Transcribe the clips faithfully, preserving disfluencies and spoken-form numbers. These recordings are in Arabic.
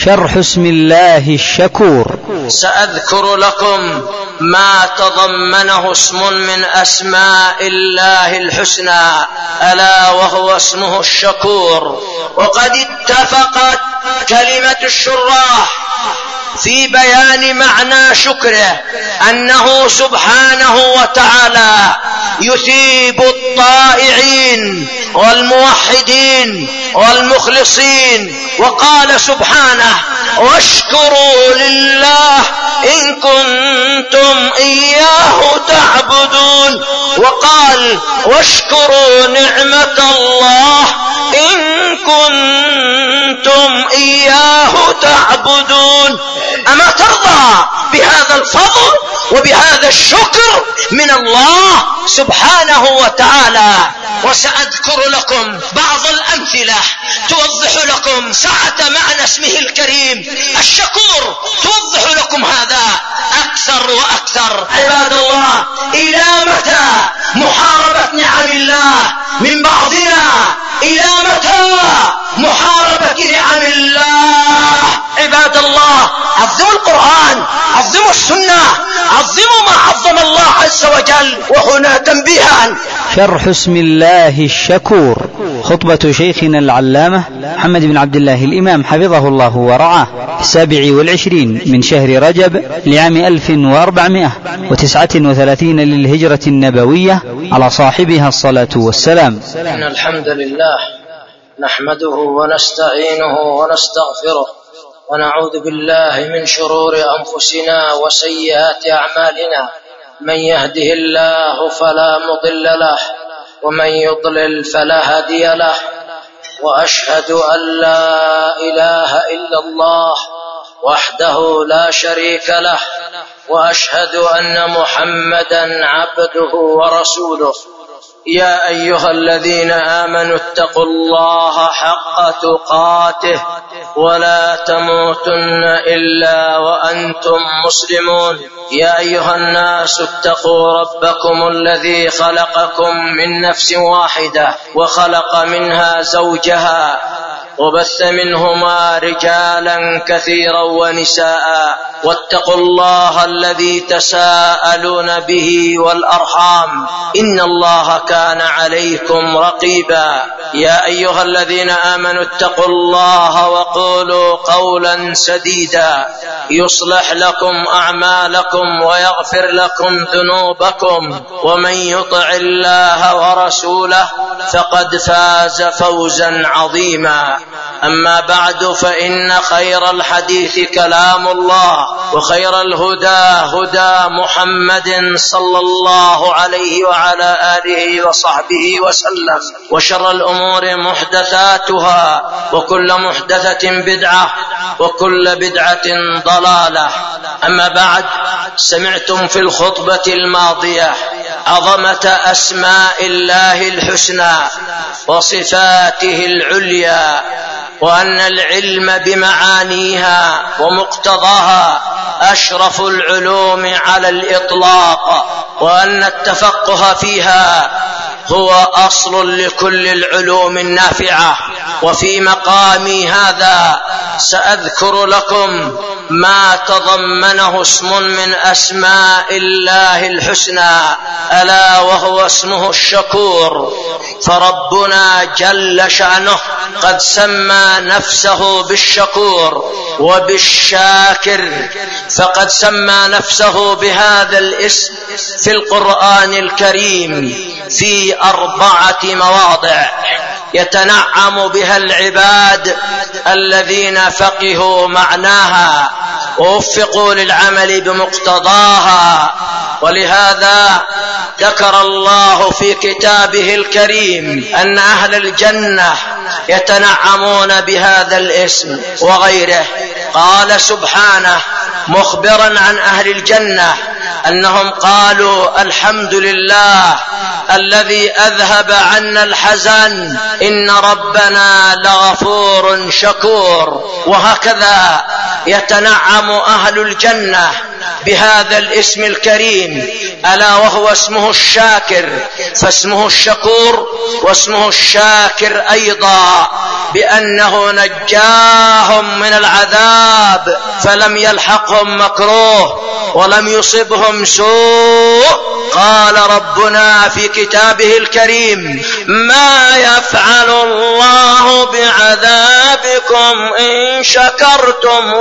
شرح اسم الله الشكور. سأذكر لكم ما تضمنه اسم من أسماء الله الحسنى، ألا وهو اسمه الشكور. وقد اتفقت كلمة الشراح في بيان معنى شكره، أنه سبحانه وتعالى يثيب الطائعين والموحدين والمخلصين. وقال سبحانه: واشكروا لله إن كنتم إياه تعبدون. وقال: واشكروا نعمة الله إن كنتم إياه تعبدون. أما ترضى بهذا الفضل وبهذا الشكر من الله سبحانه وتعالى؟ وسأذكر لكم بعض الأمثلة توضح لكم سعة معنى اسمه الكريم الشكور، توضح لكم هذا أكثر وأكثر. عباد الله، إلى متى محاربة نعم الله من بعضنا؟ إلى متى محاربة نعم الله؟ عباد الله، عظموا القرآن، عظموا السنة، عظموا ما عظم الله عز وجل. وهنا تنبيها. شرح اسم الله الشكور، خطبة شيخنا العلامة محمد بن عبد الله الإمام حفظه الله ورعاه في السابع والعشرين من شهر رجب لعام ألف وأربعمائة وتسعة وثلاثين للهجرة النبوية على صاحبها الصلاة والسلام. إن الحمد لله نحمده ونستعينه ونستغفره ونعوذ بالله من شرور أنفسنا وسيئات أعمالنا. من يهده الله فلا مضل له ومن يضلل فلا هادي له. وأشهد أن لا إله إلا الله وحده لا شريك له، وأشهد أن محمدا عبده ورسوله. يا أيها الذين آمنوا اتقوا الله حق تقاته ولا تموتن إلا وأنتم مسلمون. يا أيها الناس اتقوا ربكم الذي خلقكم من نفس واحدة وخلق منها زوجها وبث منهما رجالا كثيرا ونساء. واتقوا الله الذي تساءلون به والأرحام، إن الله كان عليكم رقيبا. يا أيها الذين آمنوا اتقوا الله وقولوا قولا سديدا يصلح لكم أعمالكم ويغفر لكم ذنوبكم، ومن يطع الله ورسوله فقد فاز فوزا عظيما. أما بعد، فإن خير الحديث كلام الله، وخير الهدى هدى محمد صلى الله عليه وعلى آله وصحبه وسلم. وشر الأمور محدثاتها، وكل محدثة بدعة، وكل بدعة ضلالة. أما بعد، سمعتم في الخطبة الماضية عظمة أسماء الله الحسنى وصفاته العليا، وأن العلم بمعانيها ومقتضاها أشرف العلوم على الإطلاق، وأن التفقه فيها هو أصل لكل العلوم النافعة. وفي مقامي هذا سأذكر لكم ما تضمنه اسم من أسماء الله الحسنى، ألا وهو اسمه الشكور. فربنا جل شأنه قد سمى نفسه بالشكور وبالشاكر، فقد سمى نفسه بهذا الاسم في القرآن الكريم في أربعة مواضع يتنعم بها العباد الذين فقهوا معناها ووفقوا للعمل بمقتضاها. ولهذا ذكر الله في كتابه الكريم أن أهل الجنة يتنعمون بهذا الاسم وغيره. قال سبحانه مخبرا عن أهل الجنة أنهم قالوا: الحمد لله الذي أذهب عنا الحزن إن ربنا لغفور شكور. وهكذا يتنعم أهل الجنة بهذا الاسم الكريم، ألا وهو اسمه الشاكر. فاسمه الشكور واسمه الشاكر أيضا، بأنه نجاهم من العذاب فلم يلحقهم مكروه ولم يصبهم سوء. قال ربنا في كتابه الكريم: ما يفعل الله بعذابكم إن شكرتم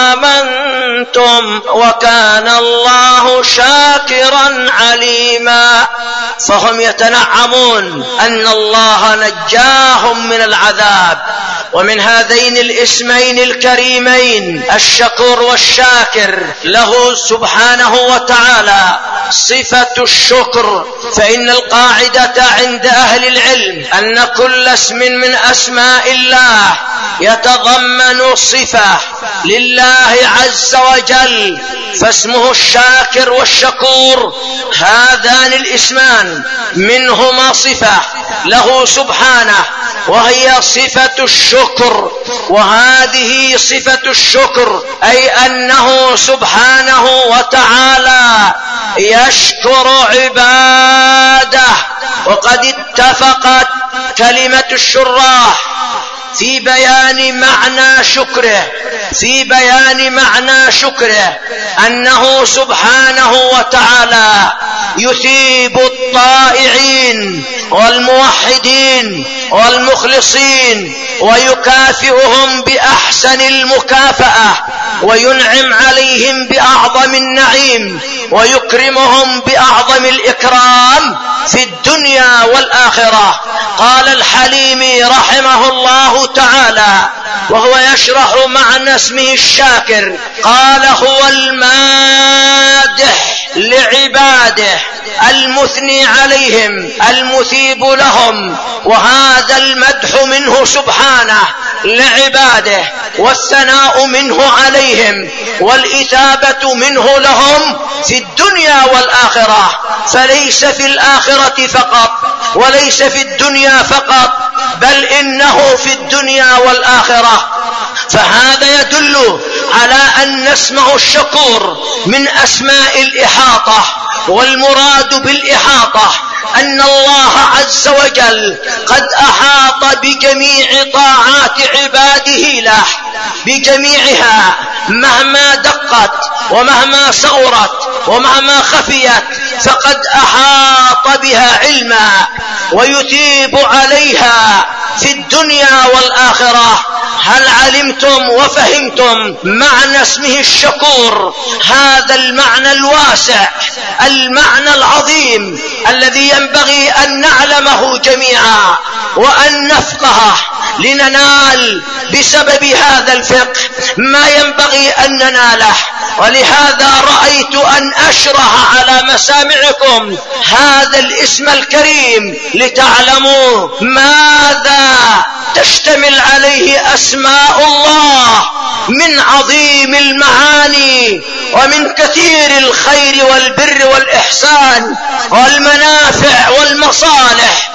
وآمنتم وكان الله شاكرا عليما. فهم يتنعمون أن الله نجاهم من العذاب. ومن هذين الاسمين الكريمين الشكور والشاكر له سبحانه وتعالى صفة الشكر. فإن القاعدة عند أهل العلم أن كل اسم من أسماء الله يتضمن صفة لله عز وجل، فاسمه الشاكر والشكور هذان الاسمان منهما صفة له سبحانه وهي صفة الشكر، وهذه صفة الشكر أي أنه سبحانه وتعالى يشكر عباده. وقد اتفقت كلمة الشراح في بيان معنى شكره في بيان معنى شكره أنه سبحانه وتعالى يثيب الطائعين والموحدين والمخلصين ويكافئهم بأحسن المكافأة، وينعم عليهم بأعظم النعيم، ويكرمهم بأعظم الإكرام في الدنيا والآخرة. قال الحليمي رحمه الله تعالى وهو يشرح معنى اسمه الشاكر، قال: هو المادح لعباده المثني عليهم المثيب لهم، وهذا المدح منه سبحانه لعباده والثناء منه عليهم والإثابة منه لهم في الدنيا والآخرة. فليس في الآخرة فقط وليس في الدنيا فقط، بل إنه في الدنيا والآخرة. فهذا يدل على أن اسمه الشكور من أسماء الإحاطة، والمراد بالإحاطة أن الله عز وجل قد أحاط بجميع طاعات عباده له بجميعها، مهما دقت ومهما صغرت ومهما خفيت فقد أحاط بها علما، ويثيب عليها في الدنيا والآخرة. هل علمتم وفهمتم معنى اسمه الشكور؟ هذا المعنى الواسع، المعنى العظيم الذي ينبغي أن نعلمه جميعا وأن نفقهه لننال بسبب هذا الفقه ما ينبغي أن نناله. ولهذا رأيت أن أشرح على مسامعكم هذا الاسم الكريم لتعلموا ماذا تشتمل عليه أسماء الله من عظيم المعاني ومن كثير الخير والبر والإحسان والمنافع والمصالح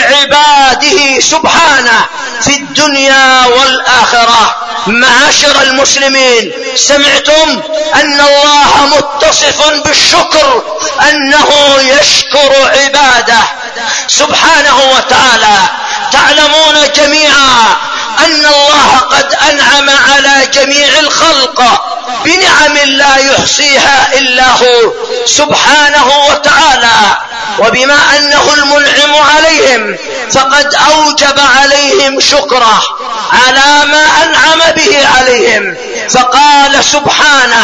لعباده سبحانه في الدنيا والآخرة. معاشر المسلمين، سمعتم أن الله متصف بالشكر، أنه يشكر عباده سبحانه وتعالى. تعلمون جميعا أن الله قد أنعم على جميع الخلق بنعم لا يحصيها إلا هو سبحانه وتعالى، وبما أنه المنعم عليهم فقد أوجب عليهم شكره على ما أنعم به عليهم. فقال سبحانه: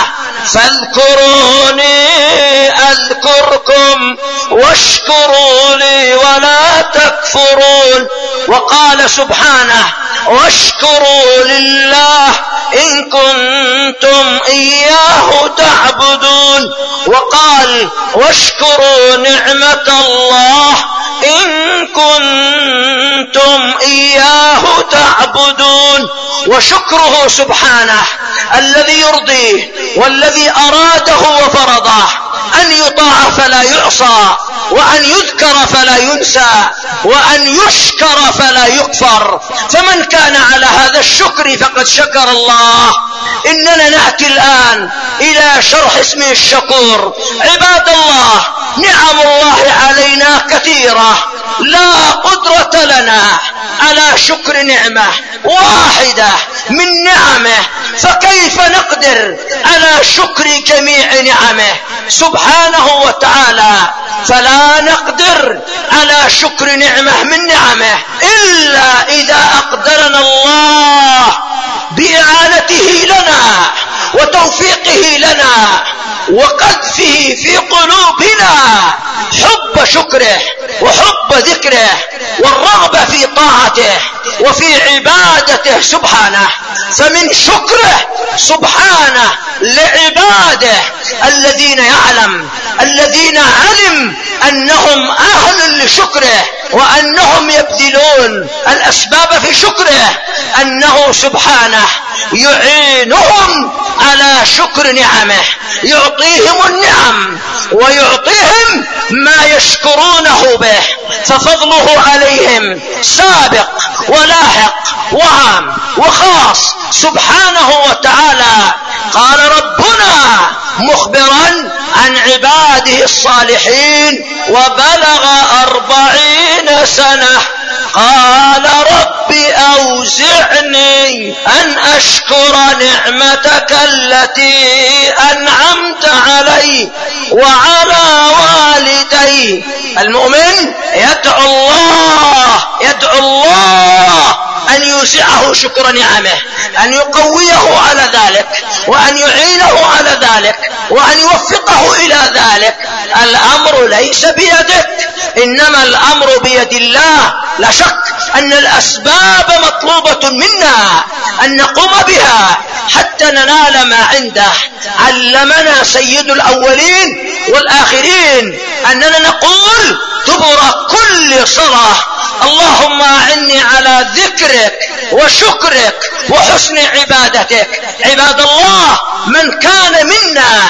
فاذكروني أذكركم واشكروا لي ولا تكفرون. وقال سبحانه: واشكروا لله إن كنتم إياه تعبدون. وقال: واشكروا نعمة الله إن كنتم إياه تعبدون. وشكره سبحانه الذي يرضيه والذي أراده وفرضه أن يطاع فلا يعصى، وأن يذكر فلا ينسى، وأن يشكر فلا يكفر. فمن كان على هذا الشكر فقد شكر الله. إننا نأتي الآن إلى شرح اسمه الشكور. عباد الله، نعم الله علينا كثيرة، لا قدرة لنا على شكر نعمة واحدة من نعمه، فكيف كيف نقدر على شكر جميع نعمه سبحانه وتعالى؟ فلا نقدر على شكر نعمة من نعمه إلا إذا أقدرنا الله بإعانته لنا وتوفيقه لنا وقذفه في قلوبنا حب شكره وحب ذكره والرغبة في طاعته وفي عبادته سبحانه. فمن شكره سبحانه لعباده الذين يعلم الذين علم أنهم أهل لشكره وأنهم يبذلون الأسباب في شكره، أنه سبحانه يعينهم على شكر نعمه، يعطيهم النعم ويعطيهم ما يشكرونه به، ففضله عليهم سابق ولاحق وعام وخاص سبحانه وتعالى. قال ربنا مخبرا عن عباده الصالحين: وبلغ أربعين سنة قال رب أوزعني أن أشكر نعمتك التي أنعمت علي وعلى والدي. المؤمن يدعو الله يدعو الله أن يوسعه شكر نعمه، أن يقويه على ذلك وأن يعينه على ذلك وأن يوفقه إلى ذلك. الأمر ليس بيدك، إنما الأمر بيد الله. لا شك أن الأسباب مطلوبة منا أن نقوم بها حتى ننال ما عنده. علمنا سيد الأولين والآخرين أننا نقول دبر كل صلاة: اللهم أعني على ذكرك وشكرك وحسن عبادتك. عباد الله، من كان منا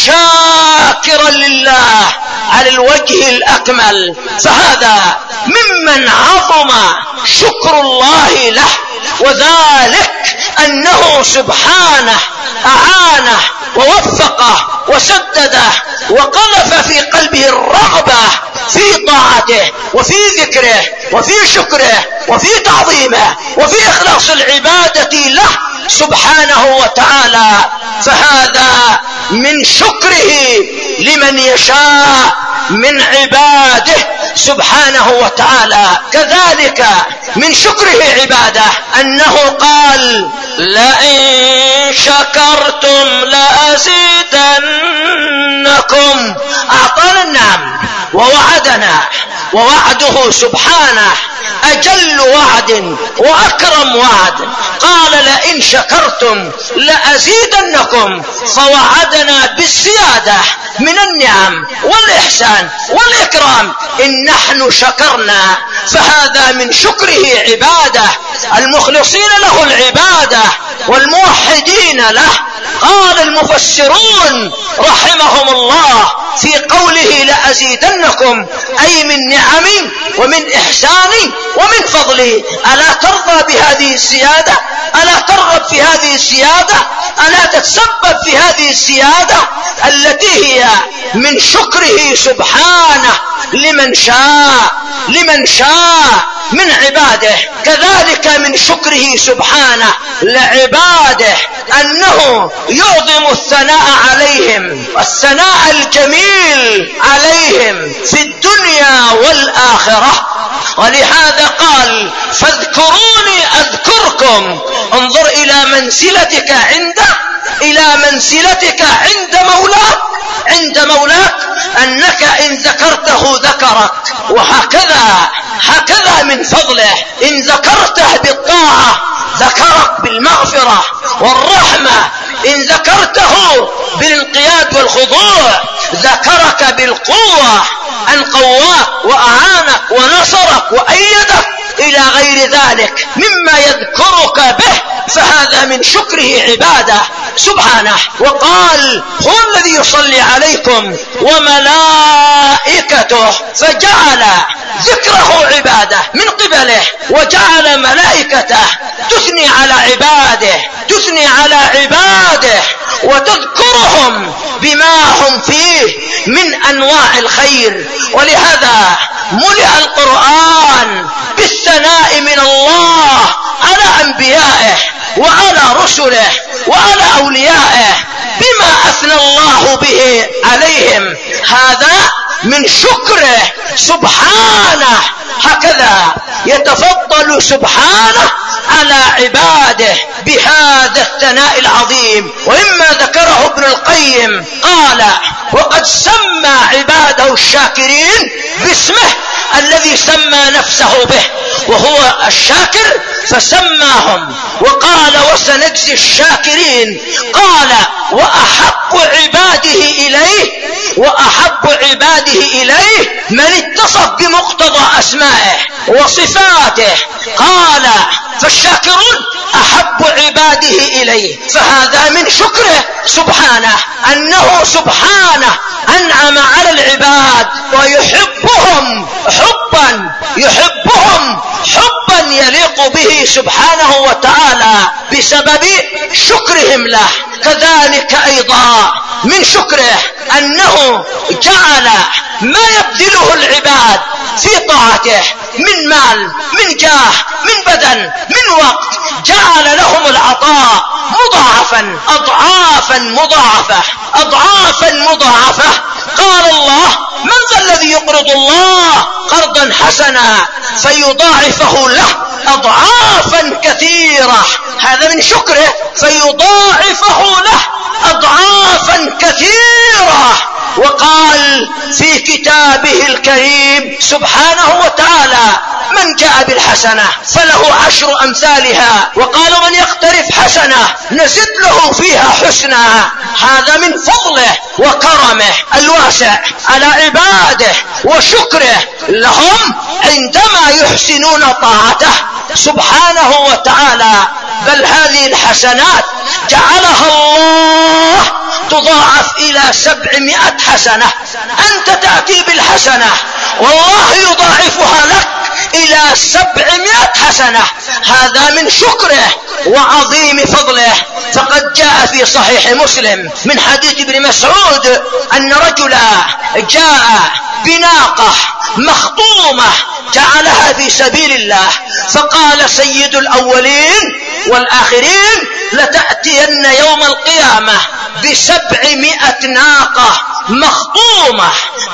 شاكرا لله على الوجه الأكمل فهذا ممن عظم شكر الله له، وذلك أنه سبحانه أعانه ووفقه وسدده وقذف في قلبه الرغبة في طاعته وفي ذكره وفي شكره وفي تعظيمه وفي إخلاص العبادة له سبحانه وتعالى. فهذا من شكره لمن يشاء من عباده سبحانه وتعالى. كذلك من شكره عباده أنه قال: لئن شكرتم لأزيدنكم. أعطانا النعم ووعدنا، ووعده سبحانه أجل وعد وأكرم وعد. قال: لئن شكرتم لأزيدنكم، فوعدنا بالزيادة من النعم والإحسان والإكرام إن نحن شكرنا. فهذا من شكره عباده المخلصين له العبادة والموحدين له. قال المفسرون رحمهم الله في قوله لأزيدنكم أي من نعمي ومن إحساني ومن فضلي. ألا ترضى بهذه الزيادة؟ ألا ترغب في هذه الزيادة؟ ألا تتسبب في هذه الزيادة التي هي من شكره سبحانه لمن شاء لمن شاء من عباده. كذلك من شكره سبحانه لعباده أنه يعظم الثناء عليهم، الثناء الجميل عليهم في الدنيا والآخرة. ولهذا قال: فاذكروني أذكركم. انظر إلى منزلتك عنده، إلى منزلتك عند مولاك عند مولاك أنك إن ذكرته ذكرك. وهكذا هكذا من فضله إن ذكرته بالطاعة ذكرك بالمغفرة والرحمة، إن ذكرته بالانقياد والخضوع ذكرك بالقوة، أن قواك وأعانك ونصرك وأيدك إلى غير ذلك مما يذكرك به. فهذا من شكره عباده سبحانه. وقال: هو الذي يصلي عليكم وملائكته، فجعل ذكره عباده من قبله، وجعل ملائكته تثني على عباده تثني على عباده وتذكرهم بما هم فيه من أنواع الخير. ولهذا ملئ القرآن بالثناء من الله على أنبيائه وعلى رسله وعلى أوليائه بما أثنى الله به عليهم. هذا من شكره سبحانه. هكذا يتفضل سبحانه على عباده بهذا الثناء العظيم. وإما ذكره ابن القيم قال: وقد سمى عباده الشاكرين باسمه الذي سمى نفسه به، وهو الشاكر، فسماهم وقال: وسنجزي الشاكرين. قال: وأحب عباده إليه وأحب عباده إليه من اتصف بمقتضى أسمائه وصفاته. قال: فالشاكرون أحب عباده إليه. فهذا من شكره سبحانه أنه سبحانه أنعم على العباد ويحبهم حبا يحبهم حبا يليق به سبحانه وتعالى بسبب شكرهم له. كذلك أيضا من شكره أنه جعل ما يبذله العباد في طاعته من مال، من جاه، من بدن، من وقت، جعل لهم العطاء مضاعفا أضعافا مضاعفة أضعافا مضاعفة. قال الله: من ذا الذي يقرض الله قرضا حسنا فيضاعفه له أضعافا كثيرة. هذا من شكره، فيضاعفه له أضعافا كثيرة. وقال في كتابه الكريم سبحانه وتعالى: من جاء بالحسنة فله عشر أمثالها، وقال: من يقترف حسنة نزد له فيها حسنا. هذا من فضله وكرمه الواسع على عباده وشكره لهم عندما يحسنون طاعته سبحانه وتعالى. بل هذه الحسنات جعلها الله تضاعف إلى سبعمائة حسنة. أنت تأتي بالحسنة والله يضاعفها لك إلى سبعمائة حسنة. هذا من شكره وعظيم فضله. فقد جاء في صحيح مسلم من حديث ابن مسعود أن رجلا جاء بناقة مخطومة جعلها في سبيل الله، فقال: سيد الأولين والآخرين لتأتين يوم القيامة بسبعمائة ناقة مخطومة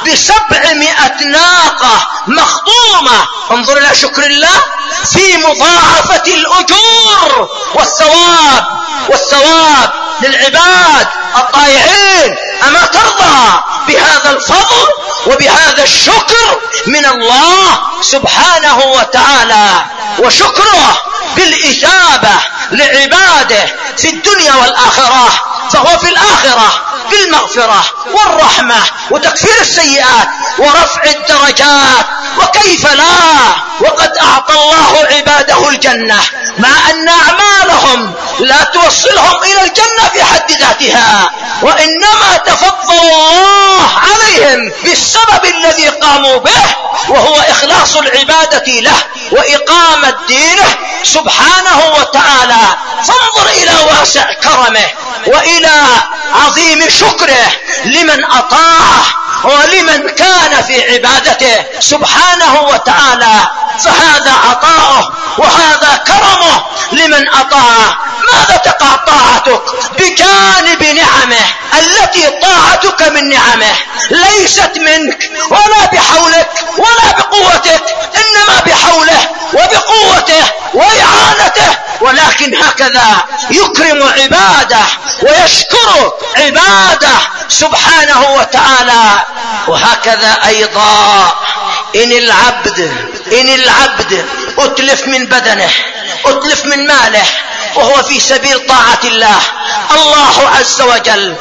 بسبعمائة ناقة مخطومة. انظر إلى شكر الله في مضاعفة الأجور والثواب والثواب للعباد الطائعين. أما ترضى بهذا الفضل وبهذا الشكر من الله سبحانه وتعالى؟ وشكره بالإجابة لعباده في الدنيا والآخرة، فهو في الآخرة بالمغفرة والرحمة وتكفير السيئات ورفع الدرجات. وكيف لا وقد أعطى الله عباده الجنة، مع أن أعمالهم لا توصلهم إلى الجنة في حد ذاتها، وإنما تفضل الله عليهم بالسبب الذي قاموا به، وهو إخلاص العبادة له وإقامة دينه سبحانه وتعالى. فانظر إلى واسع كرمه وإلى عظيم شكره لمن أطاعه ولمن كان في عبادته سبحانه وتعالى. فهذا عطاؤه وهذا كرمه لمن أطاعه. ماذا تقع طاعتك بجانب نعمه التي طاعتك من نعمه ليست منك ولا بحولك ولا بقوتك، إنما بحوله وبقوته وإعانته. ولكن هكذا يكرم عباده ويشكر عباده سبحانه وتعالى. وهكذا أيضا إن العبد إن العبد أتلف من بدنه أتلف من ماله وهو في سبيل طاعة الله، الله عز وجل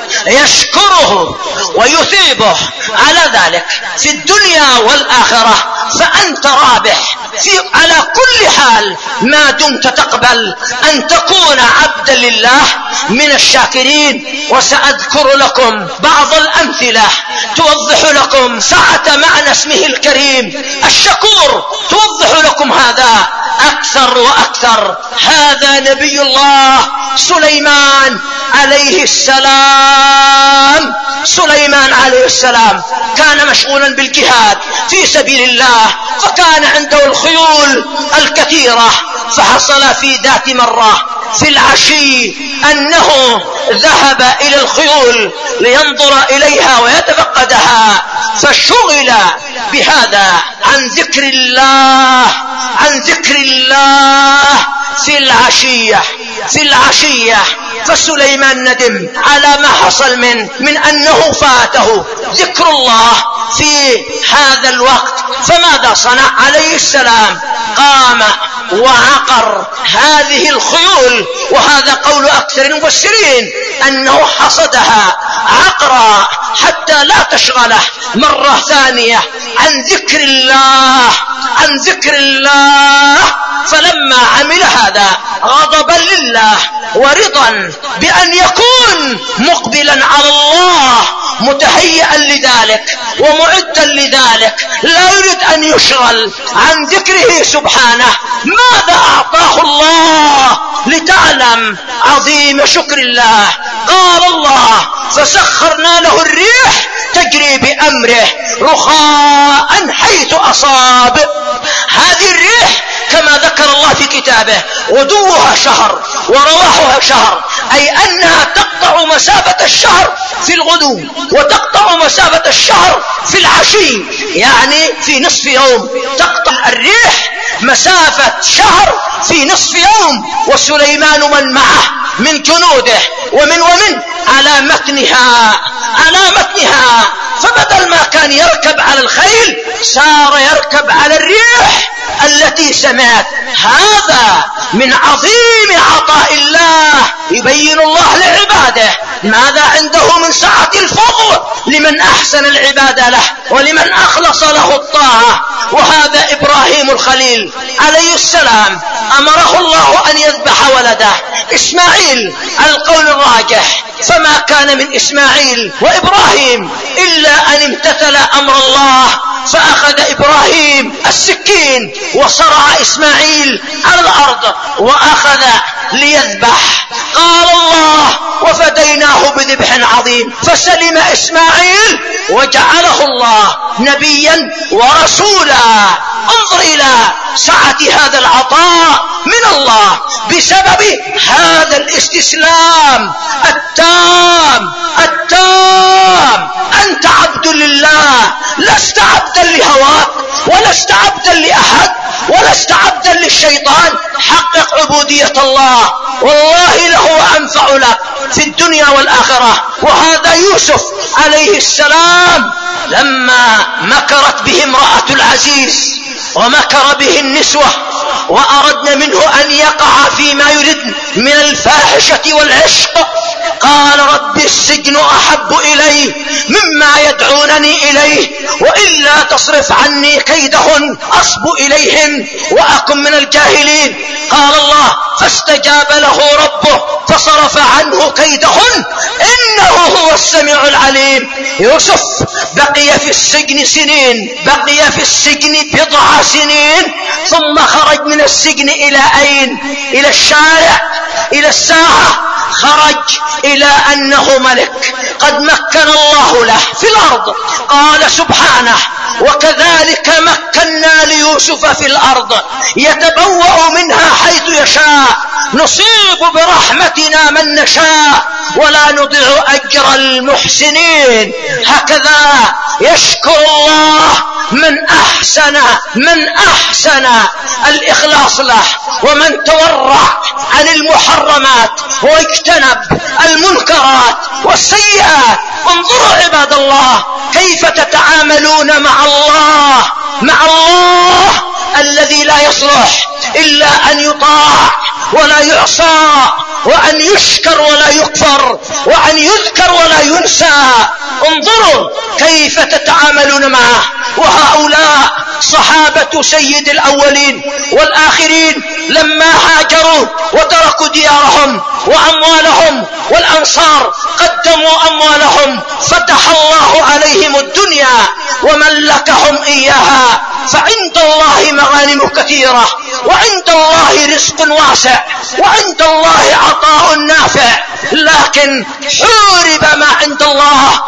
يشكره ويثيبه على ذلك في الدنيا والآخرة. فأنت رابح في على كل حال ما دمت تقبل أن تكون عبدا لله من الشاكرين. وسأذكر لكم بعض الأمثلة توضح لكم سعة معنى اسمه الكريم الشكور، توضح لكم هذا أكثر وأكثر. هذا نبي الله سليمان عليه السلام. سليمان عليه السلام كان مشغولا بالجهاد في سبيل الله، فكان عنده الخيول الكثيرة، فحصل في ذات مرة في العشي أنه ذهب إلى الخيول لينظر إليها ويتفقدها، فشغل بهذا عن ذكر الله عن ذكر الله في العشية في العشية فسليمان ندم على ما حصل من من أنه فاته ذكر الله في هذا الوقت. فماذا صنع عليه السلام؟ قام وعقر هذه الخيول، وهذا قول أكثر المفسرين أنه حصدها عقرا حتى لا تشغله مرة ثانية عن ذكر الله عن ذكر الله. فلما عمل هذا غضبا لله ورضا بأن يكون مقبلا على الله متهيئا لذلك ومعدا لذلك، لا يريد أن يشغل عن ذكره سبحانه. ماذا أعطاه الله لتعلم عظيم شكر الله؟ قال الله: فسخرنا له الريح تجري بأمره رخاء حيث أصاب. هذه الريح كما ذكر الله في كتابه غدوها شهر ورواحها شهر، أي أنها تقطع مسافة الشهر في الغدو وتقطع مسافة الشهر في العشي، يعني في نصف يوم تقطع الريح مسافة شهر في نصف يوم. وسليمان من معه من جنوده ومن ومن على متنها على متنها فبدل ما كان يركب على الخيل صار يركب على الريح التي سمعت. هذا من عظيم عطاء الله يبين الله لعباده ماذا عنده من سعة الفضل لمن أحسن العبادة له ولمن أخلص له الطاعة. وهذا إبراهيم الخليل عليه السلام أمره الله أن يذبح ولده إسماعيل القول الراجح، فما كان من إسماعيل وإبراهيم إلا أن امتثل أمر الله، فأخذ إبراهيم السكين وصرع إسماعيل على الأرض وأخذ ليذبح. قال الله: وفديناه بذبح عظيم. فسلم إسماعيل وجعله الله نبيا ورسولا. انظر إلى سعة هذا العطاء من الله بسبب هذا الاستسلام التام التام. أنت عبد لله، لست عبدا لهواك ولست عبدا لأحد ولست عبدا للشيطان. حقق عبودية الله والله له أنفع لك في الدنيا والآخرة. وهذا يوسف عليه السلام لما مكرت به امرأة العزيز ومكر به النسوة وأردن منه أن يقع فيما يريد من الفاحشة والعشق، قال: رب السجن أحب إلي مما يدعونني إليه، وإلا تصرف عني كيدهن أصب إليهم وأكن من الجاهلين. قال الله: فاستجاب له ربه فصرف عنه كيدهن إنه هو السميع العليم. يوسف بقي في السجن سنين بقي في السجن بضع سنين ثم خرج من السجن إلى أين؟ إلى الشارع، إلى الساحة. خرج إلى أنه ملك قد مكن الله له في الأرض. قال سبحانه: وكذلك مكنا ليوسف في الأرض يتبوأ منها حيث يشاء نصيب برحمتنا من نشاء ولا نضيع أجر المحسنين. هكذا يشكر الله من أحسن من أحسن الإخلاص له ومن تورع عن المحرمات واجتنب المنكرات والسيئات. انظروا عباد الله كيف تتعاملون مع الله مع الله الذي لا يصلح إلا أن يطاع ولا يعصى، وأن يشكر ولا يكفر، وأن يذكر ولا ينسى. انظروا كيف تتعاملون معه. وهؤلاء صحابة سيد الأولين والآخرين لما هاجروا وتركوا ديارهم وأموالهم، والأنصار قدموا أموالهم، فتح الله الله عليهم الدنيا وملكهم إياها، فعند الله مغانم كثيرة، وعند الله رزق واسع، وعند الله عطاء نافع، لكن حورب ما عند الله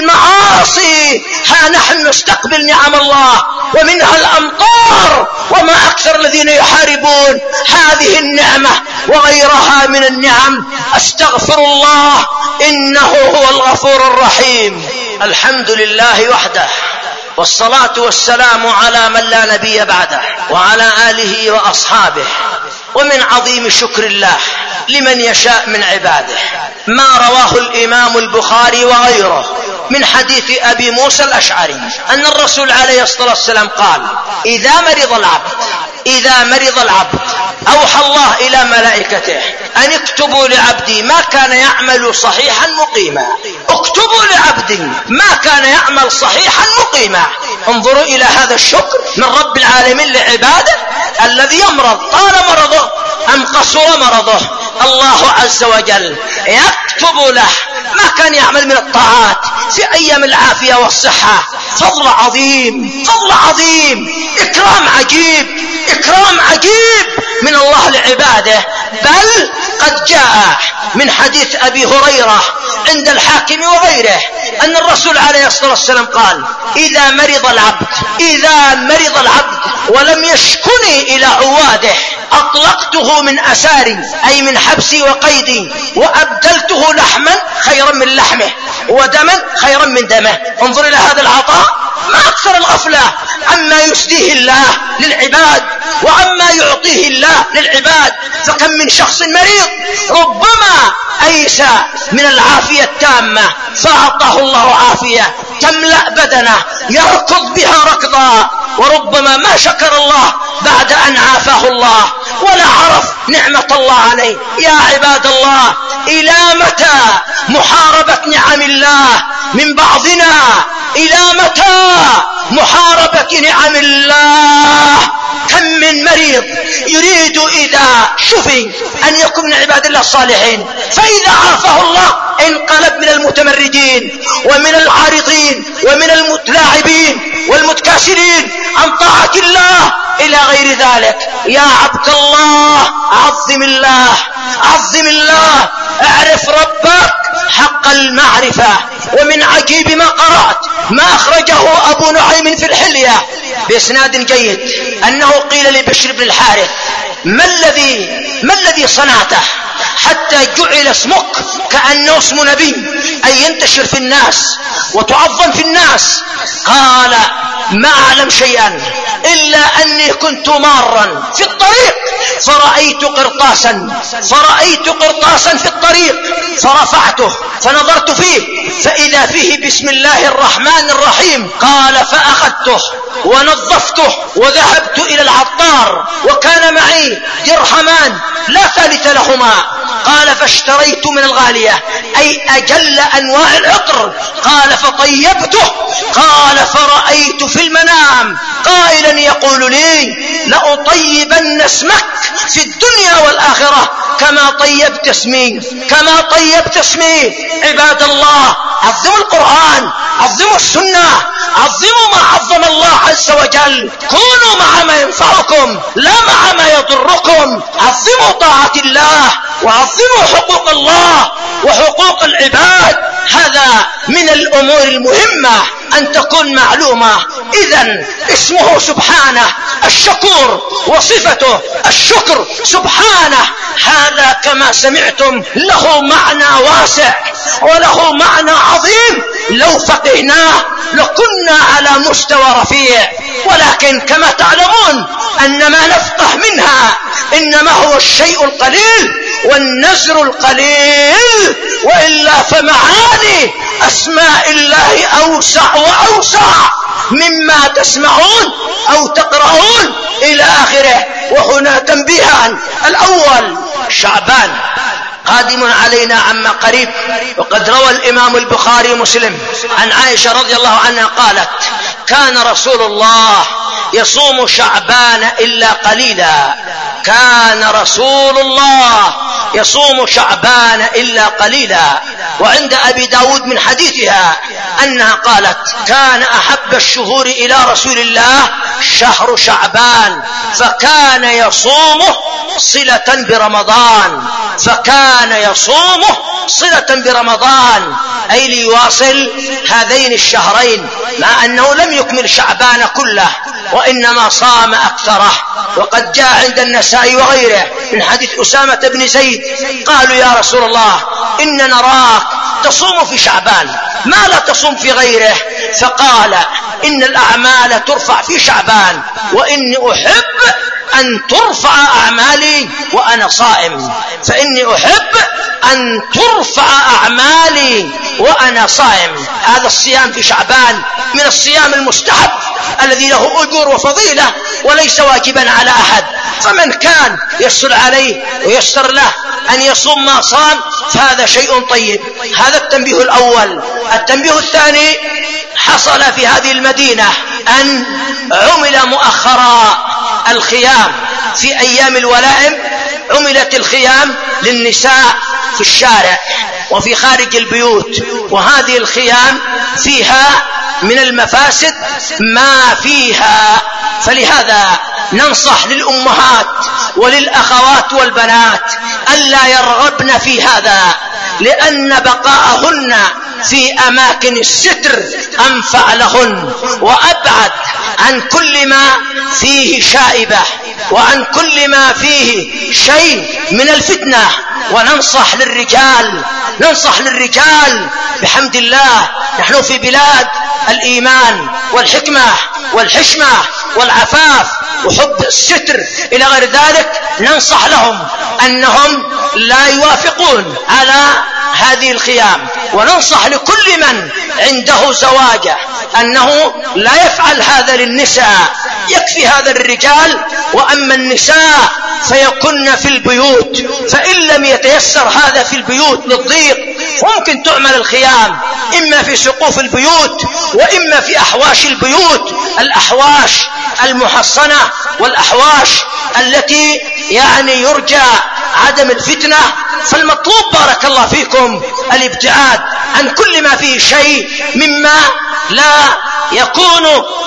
بالمعاصي. ها نحن نستقبل نعم الله ومنها الأمطار، وما أكثر الذين يحاربون هذه النعمة وغيرها من النعم. أستغفر الله إنه هو الغفور الرحيم. الحمد لله وحده، والصلاة والسلام على من لا نبي بعده، وعلى آله وأصحابه. ومن عظيم شكر الله لمن يشاء من عباده ما رواه الإمام البخاري وغيره من حديث أبي موسى الأشعري أن الرسول عليه الصلاة والسلام قال: إذا مرض العبد إذا مرض العبد أوحى الله إلى ملائكته أن اكتبوا لعبدي ما كان يعمل صحيحا مقيما. اكتبوا لعبدي ما كان يعمل صحيحا مقيما. انظروا إلى هذا الشكر من رب العالمين لعباده. الذي يمرض طال مرضه أم قصر مرضه، الله عز وجل يكتب له ما كان يعمل من الطاعات في أيام العافية والصحة. فضل عظيم، فضل عظيم، إكرام عجيب، إكرام عجيب من الله لعباده. بل قد جاء من حديث أبي هريرة عند الحاكم وغيره أن الرسول عليه الصلاة والسلام قال: إذا مرض العبد إذا مرض العبد ولم يشكني إلى عواده أطلقته من أساري، أي من حبسي وقيدي، وأبدلته لحما خيرا من لحمه ودما خيرا من دمه. انظر إلى هذا العطاء. ما أكثر الغفلة عما يسديه الله للعباد وعما يعطيه الله للعباد. فكم من شخص مريض ربما أيسى من العافية التامة فأعطاه الله عافية تملأ بدنه يركض بها ركضا، وربما ما شكر الله بعد أن عافاه الله ولا عرف نعمة الله عليه. يا عباد الله، إلى متى محاربة نعم الله من بعضنا؟ إلى متى محاربة نعم الله؟ كم من مريض يريد إذا شفي أن يكون من عباد الله الصالحين، فإذا عافاه الله انقلب من المتمردين ومن العارضين ومن المتلاعبين والمتكاسلين عن طاعة الله إلى غير ذلك. يا عبد الله، عظم الله، عظم الله، اعرف ربك حق المعرفة. ومن عجيب ما قرأت ما أخرجه أبو نعيم في الحلية بإسناد جيد أنه قيل لبشر بن الحارث: ما الذي ما الذي صنعته حتى جعل اسمك كأنه اسم نبي، أي ينتشر في الناس وتعظم في الناس؟ قال: ما أعلم شيئا إلا أني كنت مارا في الطريق فرأيت قرطاسا فرأيت قرطاسا في الطريق فرفعته فنظرت فيه فإذا فيه بسم الله الرحمن الرحيم. قال: فأخذته ونظفته وذهبت إلى العطار وكان معي درهمان لا ثالث لهما. قال: فاشتريت من الغالية، أي أجل أنواع العطر. قال: فطيبته. قال: فرأيت في المنام قائلا يقول لي: لأطيبن اسمك في الدنيا والآخرة كما طيبت اسمي كما طيبت اسمي. عباد الله، عظموا القرآن، عظموا السنة، عظموا ما عظم الله عز وجل. كونوا مع ما ينفعكم لا مع ما يضركم. عظموا طاعة الله وعظموا حقوق الله وحقوق العباد. هذا من الأمور المهمة أن تكون معلومة. إذن اسمه سبحانه الشكور وصفته الشكر سبحانه. هذا كما سمعتم له معنى واسع وله معنى عظيم، لو فقهناه لكنا على مستوى رفيع. ولكن كما تعلمون أن ما نفقه منها إنما هو الشيء القليل والنزر القليل، وإلا فمعاني أسماء الله أوسع وأوسع مما تسمعون أو تقرؤون إلى آخره. وهنا تنبيهان: الأول، شعبان قادم علينا عما قريب، وقد روى الإمام البخاري ومسلم عن عائشة رضي الله عنها قالت: كان رسول الله يصوم شعبان إلا قليلا، كان رسول الله يصوم شعبان إلا قليلا. وعند أبي داود من حديثها أنها قالت: كان أحب الشهور إلى رسول الله شهر شعبان، فكان يصومه صلة برمضان، فكان يصومه صلة برمضان، أي ليواصل هذين الشهرين، مع أنه لم يكمل شعبان كله وإنما صام أكثره. وقد جاء عند النسائي وغيره من حديث أسامة بن زيد قالوا: يا رسول الله، إن نراك تصوم في شعبان، ما لا تصوم في غيره؟ فقال: إن الأعمال ترفع في شعبان، وإني أحب أن ترفع أعمالي وأنا صائم، فإني أحب أن ترفع أعمالي وأنا صائم. هذا الصيام في شعبان من الصيام المستحب الذي له أجور وفضيلة وليس واجبا على أحد، فمن كان يسر عليه ويسر له أن يصوم ما صام فهذا شيء طيب. هذا التنبيه الأول. التنبيه الثاني: حصل في هذه المدينة أن عمل مؤخرا الخيام في أيام الولائم، عملت الخيام للنساء في الشارع وفي خارج البيوت، وهذه الخيام فيها من المفاسد ما فيها. فلهذا ننصح للأمهات وللأخوات والبنات ألا يرغبن في هذا، لأن بقاءهن في أماكن الستر أنفع لهن وأبعد عن كل ما فيه شائبة وعن كل ما فيه شيء من الفتنة. وننصح للرجال ننصح للرجال بحمد الله، نحن في بلاد الإيمان والحكمة والحشمة والعفاف وحب الستر إلى غير ذلك، ننصح لهم أنهم لا يوافقون على هذه الخيام. وننصح لكل من عنده زواجه أنه لا يفعل هذا للنساء، يكفي هذا الرجال. وأما النساء فيكن في البيوت، فإن لم يتيسر هذا في البيوت للضيق ممكن تعمل الخيام إما في سقوف البيوت وإما في أحواش البيوت، الأحواش المحصنة والأحواش التي يعني يرجى عدم الفتنة. فالمطلوب بارك الله فيكم الابتعاد عن كل ما فيه شيء مما لا يكون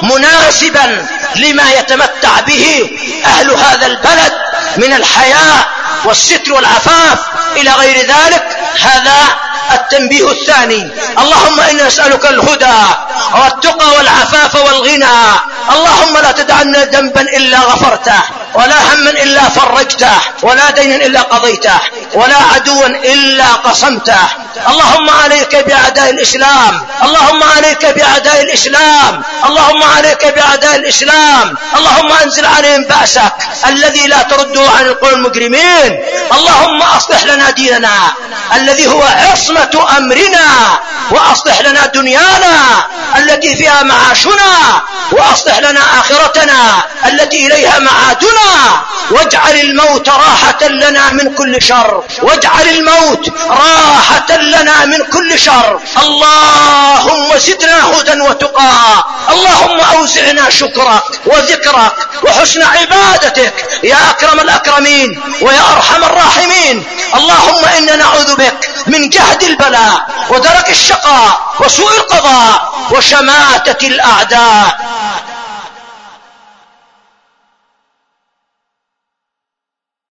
مناسبا لما يتمتع به أهل هذا البلد من الحياء والستر والعفاف إلى غير ذلك. هذا التنبيه الثاني. اللهم إنا نسألك الهدى والتقى والعفاف والغنى. اللهم لا تدع لنا ذنبا إلا غفرته، ولا هما إلا فرجته، ولا دينا إلا قضيته، ولا عدوا إلا قصمته. اللهم عليك بأعداء الإسلام، اللهم عليك بأعداء الإسلام، اللهم عليك بأعداء الإسلام. اللهم أنزل عليهم بأسك الذي لا ترده عن القوم المجرمين. اللهم أصلح لنا ديننا الذي هو عصمة أمرنا، وأصلح لنا دنيانا التي فيها معاشنا، وأصلح لنا آخرتنا التي إليها معادنا. واجعل الموت راحة لنا من كل شر، واجعل الموت راحة لنا من كل شر. اللهم زدنا هدى وتقى، اللهم أوزعنا شكرك وذكرك وحسن عبادتك يا أكرم الأكرمين ويا أرحم الراحمين. اللهم إنا نعوذ بك من جهد البلاء ودرك الشقاء وسوء القضاء وشماتة الأعداء.